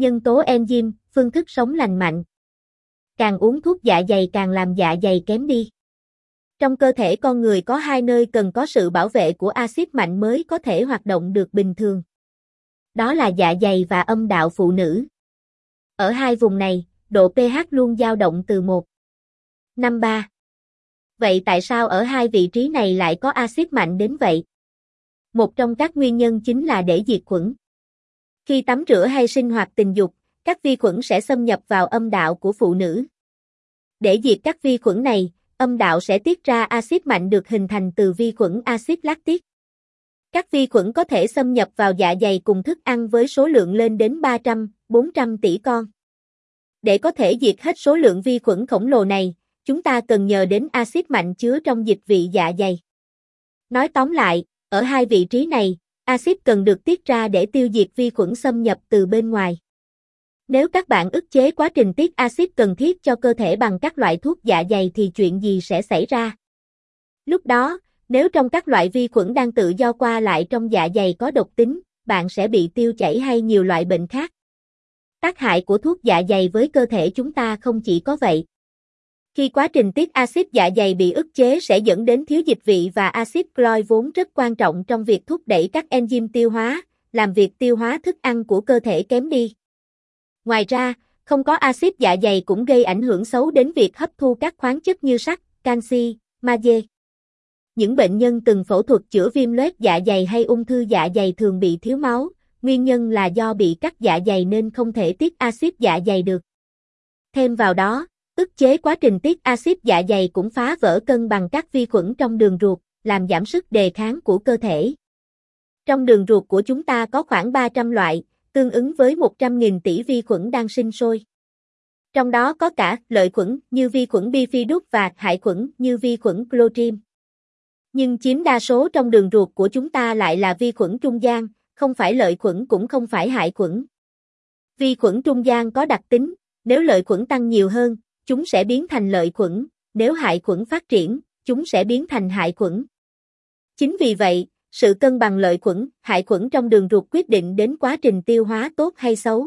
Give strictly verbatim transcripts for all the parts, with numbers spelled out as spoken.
Nhân tố enzyme, phương thức sống lành mạnh. Càng uống thuốc dạ dày càng làm dạ dày kém đi. Trong cơ thể con người có hai nơi cần có sự bảo vệ của axit mạnh mới có thể hoạt động được bình thường. Đó là dạ dày và âm đạo phụ nữ. Ở hai vùng này, độ pH luôn dao động từ một phẩy năm ba. Vậy tại sao ở hai vị trí này lại có axit mạnh đến vậy? Một trong các nguyên nhân chính là để diệt khuẩn. Khi tắm rửa hay sinh hoạt tình dục, các vi khuẩn sẽ xâm nhập vào âm đạo của phụ nữ. Để diệt các vi khuẩn này, âm đạo sẽ tiết ra axit mạnh được hình thành từ vi khuẩn axit lactic. Các vi khuẩn có thể xâm nhập vào dạ dày cùng thức ăn với số lượng lên đến ba trăm đến bốn trăm tỷ con. Để có thể diệt hết số lượng vi khuẩn khổng lồ này, chúng ta cần nhờ đến axit mạnh chứa trong dịch vị dạ dày. Nói tóm lại, ở hai vị trí này, axit cần được tiết ra để tiêu diệt vi khuẩn xâm nhập từ bên ngoài. Nếu các bạn ức chế quá trình tiết axit cần thiết cho cơ thể bằng các loại thuốc dạ dày thì chuyện gì sẽ xảy ra? Lúc đó, nếu trong các loại vi khuẩn đang tự do qua lại trong dạ dày có độc tính, bạn sẽ bị tiêu chảy hay nhiều loại bệnh khác. Tác hại của thuốc dạ dày với cơ thể chúng ta không chỉ có vậy. Khi quá trình tiết axit dạ dày bị ức chế sẽ dẫn đến thiếu dịch vị và axit chloride vốn rất quan trọng trong việc thúc đẩy các enzyme tiêu hóa, làm việc tiêu hóa thức ăn của cơ thể kém đi. Ngoài ra, không có axit dạ dày cũng gây ảnh hưởng xấu đến việc hấp thu các khoáng chất như sắt, canxi, magie. Những bệnh nhân từng phẫu thuật chữa viêm loét dạ dày hay ung thư dạ dày thường bị thiếu máu, nguyên nhân là do bị cắt dạ dày nên không thể tiết axit dạ dày được. Thêm vào đó, ức chế quá trình tiết axit dạ dày cũng phá vỡ cân bằng các vi khuẩn trong đường ruột, làm giảm sức đề kháng của cơ thể. Trong đường ruột của chúng ta có khoảng ba trăm loại, tương ứng với một trăm nghìn tỷ vi khuẩn đang sinh sôi. Trong đó có cả lợi khuẩn như vi khuẩn bifidus và hại khuẩn như vi khuẩn Clostridium. Nhưng chiếm đa số trong đường ruột của chúng ta lại là vi khuẩn trung gian, không phải lợi khuẩn cũng không phải hại khuẩn. Vi khuẩn trung gian có đặc tính, nếu lợi khuẩn tăng nhiều hơn, chúng sẽ biến thành lợi khuẩn, nếu hại khuẩn phát triển, chúng sẽ biến thành hại khuẩn. Chính vì vậy, sự cân bằng lợi khuẩn, hại khuẩn trong đường ruột quyết định đến quá trình tiêu hóa tốt hay xấu.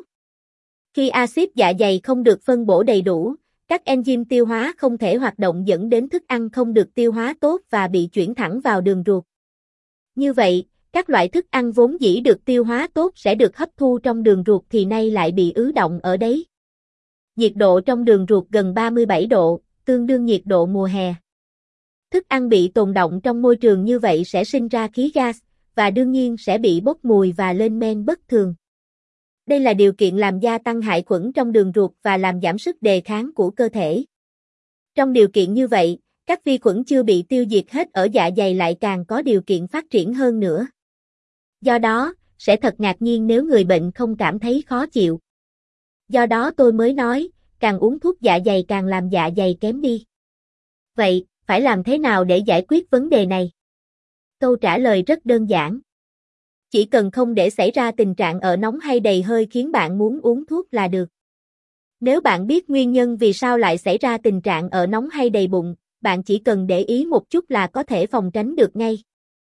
Khi axit dạ dày không được phân bổ đầy đủ, các enzyme tiêu hóa không thể hoạt động dẫn đến thức ăn không được tiêu hóa tốt và bị chuyển thẳng vào đường ruột. Như vậy, các loại thức ăn vốn dĩ được tiêu hóa tốt sẽ được hấp thu trong đường ruột thì nay lại bị ứ động ở đấy. Nhiệt độ trong đường ruột gần ba mươi bảy độ, tương đương nhiệt độ mùa hè. Thức ăn bị tồn động trong môi trường như vậy sẽ sinh ra khí gas, và đương nhiên sẽ bị bốc mùi và lên men bất thường. Đây là điều kiện làm gia tăng hại khuẩn trong đường ruột và làm giảm sức đề kháng của cơ thể. Trong điều kiện như vậy, các vi khuẩn chưa bị tiêu diệt hết ở dạ dày lại càng có điều kiện phát triển hơn nữa. Do đó, sẽ thật ngạc nhiên nếu người bệnh không cảm thấy khó chịu. Do đó tôi mới nói, càng uống thuốc dạ dày càng làm dạ dày kém đi. Vậy, phải làm thế nào để giải quyết vấn đề này? Câu trả lời rất đơn giản. Chỉ cần không để xảy ra tình trạng ở nóng hay đầy hơi khiến bạn muốn uống thuốc là được. Nếu bạn biết nguyên nhân vì sao lại xảy ra tình trạng ở nóng hay đầy bụng, bạn chỉ cần để ý một chút là có thể phòng tránh được ngay.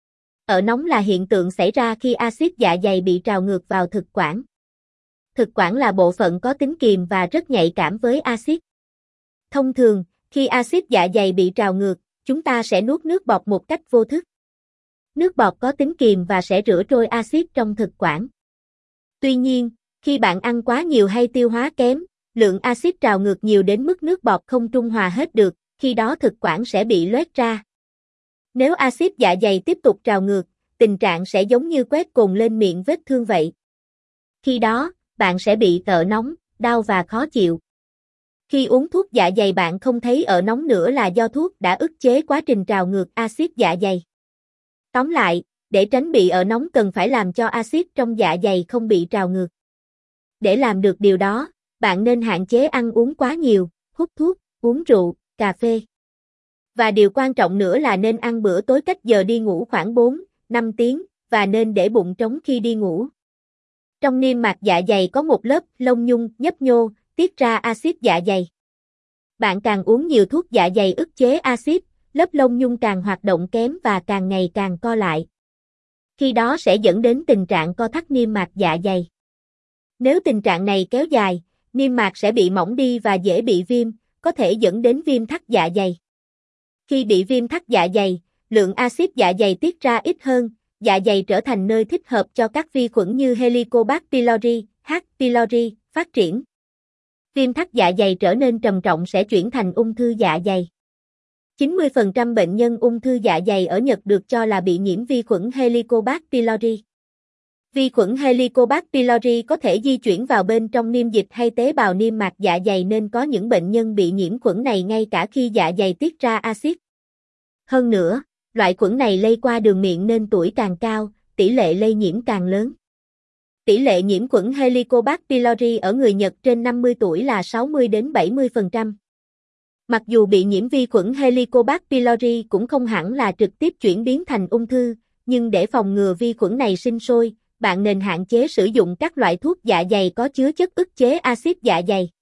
Ở nóng là hiện tượng xảy ra khi axit dạ dày bị trào ngược vào thực quản. Thực quản là bộ phận có tính kiềm và rất nhạy cảm với axit. Thông thường, khi axit dạ dày bị trào ngược, chúng ta sẽ nuốt nước bọt một cách vô thức. Nước bọt có tính kiềm và sẽ rửa trôi axit trong thực quản. Tuy nhiên, khi bạn ăn quá nhiều hay tiêu hóa kém, lượng axit trào ngược nhiều đến mức nước bọt không trung hòa hết được, khi đó thực quản sẽ bị loét ra. Nếu axit dạ dày tiếp tục trào ngược, tình trạng sẽ giống như quét cồn lên miệng vết thương vậy. Khi đó, bạn sẽ bị ợ nóng, đau và khó chịu. Khi uống thuốc dạ dày bạn không thấy ợ nóng nữa là do thuốc đã ức chế quá trình trào ngược axit dạ dày. Tóm lại, để tránh bị ợ nóng cần phải làm cho axit trong dạ dày không bị trào ngược. Để làm được điều đó, bạn nên hạn chế ăn uống quá nhiều, hút thuốc, uống rượu, cà phê. Và điều quan trọng nữa là nên ăn bữa tối cách giờ đi ngủ khoảng bốn đến năm tiếng, và nên để bụng trống khi đi ngủ. Trong niêm mạc dạ dày có một lớp lông nhung nhấp nhô, tiết ra axit dạ dày. Bạn càng uống nhiều thuốc dạ dày ức chế axit, lớp lông nhung càng hoạt động kém và càng ngày càng co lại. Khi đó sẽ dẫn đến tình trạng co thắt niêm mạc dạ dày. Nếu tình trạng này kéo dài, niêm mạc sẽ bị mỏng đi và dễ bị viêm, có thể dẫn đến viêm thắt dạ dày. Khi bị viêm thắt dạ dày, lượng axit dạ dày tiết ra ít hơn, dạ dày trở thành nơi thích hợp cho các vi khuẩn như Helicobacter pylori, H. pylori phát triển. Viêm thắt dạ dày trở nên trầm trọng sẽ chuyển thành ung thư dạ dày. chín mươi phần trăm bệnh nhân ung thư dạ dày ở Nhật được cho là bị nhiễm vi khuẩn Helicobacter pylori. Vi khuẩn Helicobacter pylori có thể di chuyển vào bên trong niêm dịch hay tế bào niêm mạc dạ dày nên có những bệnh nhân bị nhiễm khuẩn này ngay cả khi dạ dày tiết ra axit. Hơn nữa, loại khuẩn này lây qua đường miệng nên tuổi càng cao, tỷ lệ lây nhiễm càng lớn. Tỷ lệ nhiễm khuẩn Helicobacter pylori ở người Nhật trên năm mươi tuổi là sáu mươi đến bảy mươi phần trăm. Mặc dù bị nhiễm vi khuẩn Helicobacter pylori cũng không hẳn là trực tiếp chuyển biến thành ung thư, nhưng để phòng ngừa vi khuẩn này sinh sôi, bạn nên hạn chế sử dụng các loại thuốc dạ dày có chứa chất ức chế axit dạ dày.